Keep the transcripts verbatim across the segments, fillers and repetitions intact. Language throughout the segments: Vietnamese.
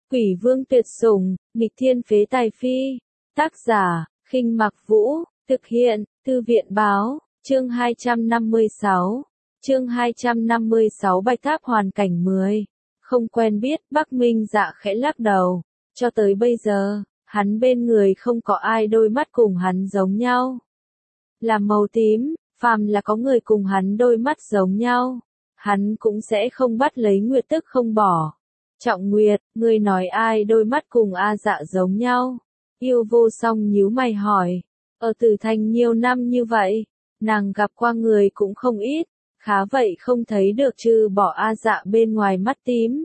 Quỷ vương tuyệt sủng, nghịch thiên phế tài phi. Tác giả, Khinh Mặc Vũ, thực hiện, Thư viện báo, chương hai trăm năm mươi sáu. Chương hai trăm năm mươi sáu Bạch Tháp hoàn cảnh mười. Không quen biết, Bắc Minh Dạ khẽ lắc đầu. Cho tới bây giờ, hắn bên người không có ai đôi mắt cùng hắn giống nhau. Là màu tím, phàm là có người cùng hắn đôi mắt giống nhau, hắn cũng sẽ không bắt lấy Nguyệt tức không bỏ. Trọng Nguyệt, ngươi nói ai đôi mắt cùng A Dạ giống nhau? Yêu Vô Song nhíu mày hỏi. Ở Tử Thành nhiều năm như vậy, nàng gặp qua người cũng không ít, khá vậy không thấy được trừ bỏ A Dạ bên ngoài mắt tím.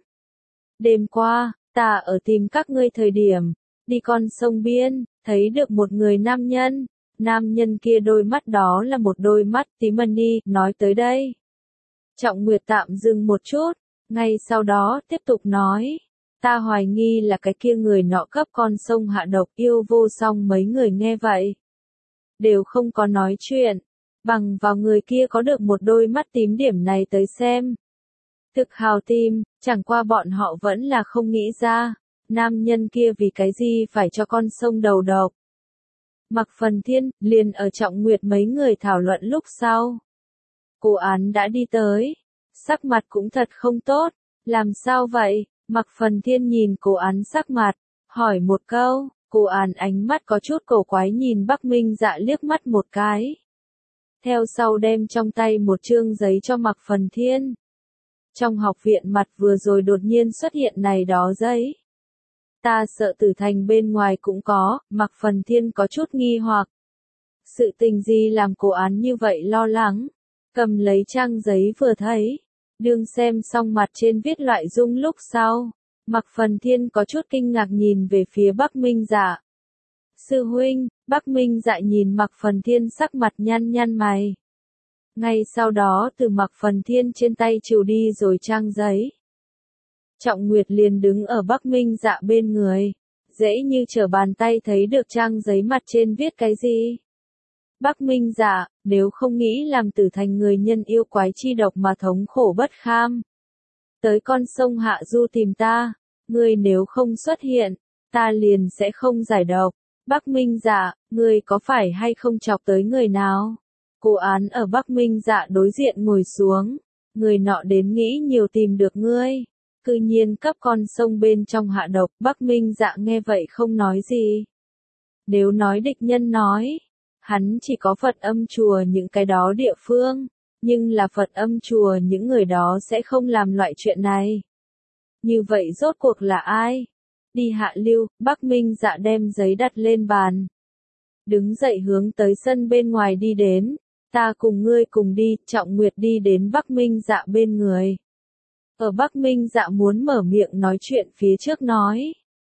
Đêm qua, ta ở tìm các ngươi thời điểm, đi con sông biên, thấy được một người nam nhân. Nam nhân kia đôi mắt đó là một đôi mắt tím mani, nói tới đây. Trọng Nguyệt tạm dừng một chút, ngay sau đó tiếp tục nói. Ta hoài nghi là cái kia người nọ cấp con sông hạ độc. Yêu Vô Song mấy người nghe vậy, đều không có nói chuyện, bằng vào người kia có được một đôi mắt tím điểm này tới xem. Thực hào tim, chẳng qua bọn họ vẫn là không nghĩ ra, nam nhân kia vì cái gì phải cho con sông đầu độc. Mặc Phần Thiên, liền ở Trọng Nguyệt mấy người thảo luận lúc sau. Cô án đã đi tới, sắc mặt cũng thật không tốt, làm sao vậy? Mặc Phần Thiên nhìn cô án sắc mặt, hỏi một câu, cô án ánh mắt có chút cổ quái nhìn Bắc Minh Dạ liếc mắt một cái. Theo sau đem trong tay một chương giấy cho Mặc Phần Thiên. Trong học viện mặt vừa rồi đột nhiên xuất hiện này đó giấy. Ta sợ Tử Thành bên ngoài cũng có, Mặc Phần Thiên có chút nghi hoặc. Sự tình gì làm cô án như vậy lo lắng, cầm lấy trang giấy vừa thấy, đương xem xong mặt trên viết loại dung lúc sau, Mặc Phần Thiên có chút kinh ngạc nhìn về phía Bắc Minh Dạ. Sư huynh, Bắc Minh Dạ nhìn Mặc Phần Thiên sắc mặt nhăn nhăn mày. Ngay sau đó từ Mặc Phần Thiên trên tay trừ đi rồi trang giấy. Trọng Nguyệt liền đứng ở Bắc Minh Dạ bên người, dễ như trở bàn tay thấy được trang giấy mặt trên viết cái gì. Bắc Minh Dạ, nếu không nghĩ làm Tử Thành người nhân yêu quái chi độc mà thống khổ bất kham. Tới con sông Hạ Du tìm ta, ngươi nếu không xuất hiện, ta liền sẽ không giải độc. Bắc Minh Dạ, ngươi có phải hay không chọc tới người nào? Cô án ở Bắc Minh Dạ đối diện ngồi xuống, người nọ đến nghĩ nhiều tìm được ngươi. Cư nhiên cấp con sông bên trong hạ độc. Bắc Minh Dạ nghe vậy không nói gì. Nếu nói địch nhân nói, hắn chỉ có Phật Âm chùa những cái đó địa phương, nhưng là Phật Âm chùa những người đó sẽ không làm loại chuyện này. Như vậy rốt cuộc là ai? Đi hạ lưu, Bắc Minh Dạ đem giấy đặt lên bàn. Đứng dậy hướng tới sân bên ngoài đi đến. Ta cùng ngươi cùng đi. Trọng Nguyệt đi đến Bắc Minh Dạ bên người. Ở Bắc Minh Dạ muốn mở miệng nói chuyện phía trước nói.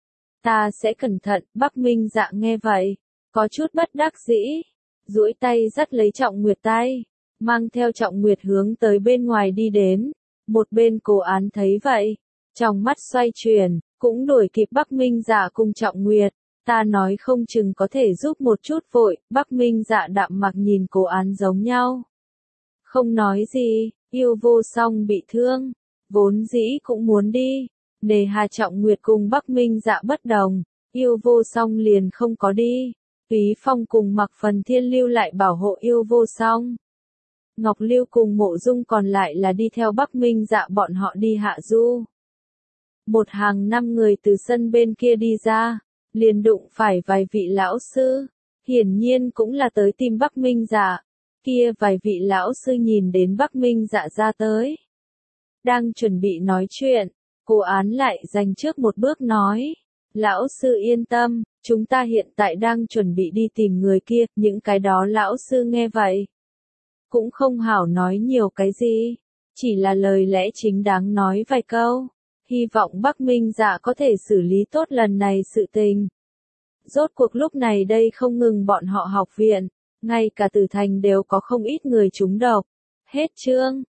Ta sẽ cẩn thận. Bắc Minh Dạ nghe vậy, có chút bất đắc dĩ, duỗi tay dắt lấy Trọng Nguyệt tay, mang theo Trọng Nguyệt hướng tới bên ngoài đi đến. Một bên cô án thấy vậy, trong mắt xoay chuyển, cũng đuổi kịp Bắc Minh Dạ cùng Trọng Nguyệt. Ta nói không chừng có thể giúp một chút vội. Bắc Minh Dạ đạm mặc nhìn cô án giống nhau, không nói gì. Yêu Vô Song bị thương, vốn dĩ cũng muốn đi, nề hà Trọng Nguyệt cùng Bắc Minh Dạ bất đồng, Yêu Vô Song liền không có đi. Túy Phong cùng Mặc Phần Thiên lưu lại bảo hộ Yêu Vô Song. Ngọc Lưu cùng Mộ Dung còn lại là đi theo Bắc Minh Dạ bọn họ đi hạ du. Một hàng năm người từ sân bên kia đi ra, liền đụng phải vài vị lão sư, hiển nhiên cũng là tới tìm Bắc Minh Dạ. Kia vài vị lão sư nhìn đến Bắc Minh Dạ ra tới, đang chuẩn bị nói chuyện, cô án lại dành trước một bước nói. Lão sư yên tâm, chúng ta hiện tại đang chuẩn bị đi tìm người kia. Những cái đó lão sư nghe vậy, cũng không hảo nói nhiều cái gì, chỉ là lời lẽ chính đáng nói vài câu. Hy vọng Bắc Minh Dạ có thể xử lý tốt lần này sự tình. Rốt cuộc lúc này đây không ngừng bọn họ học viện, ngay cả Tử Thành đều có không ít người trúng độc. Hết chương.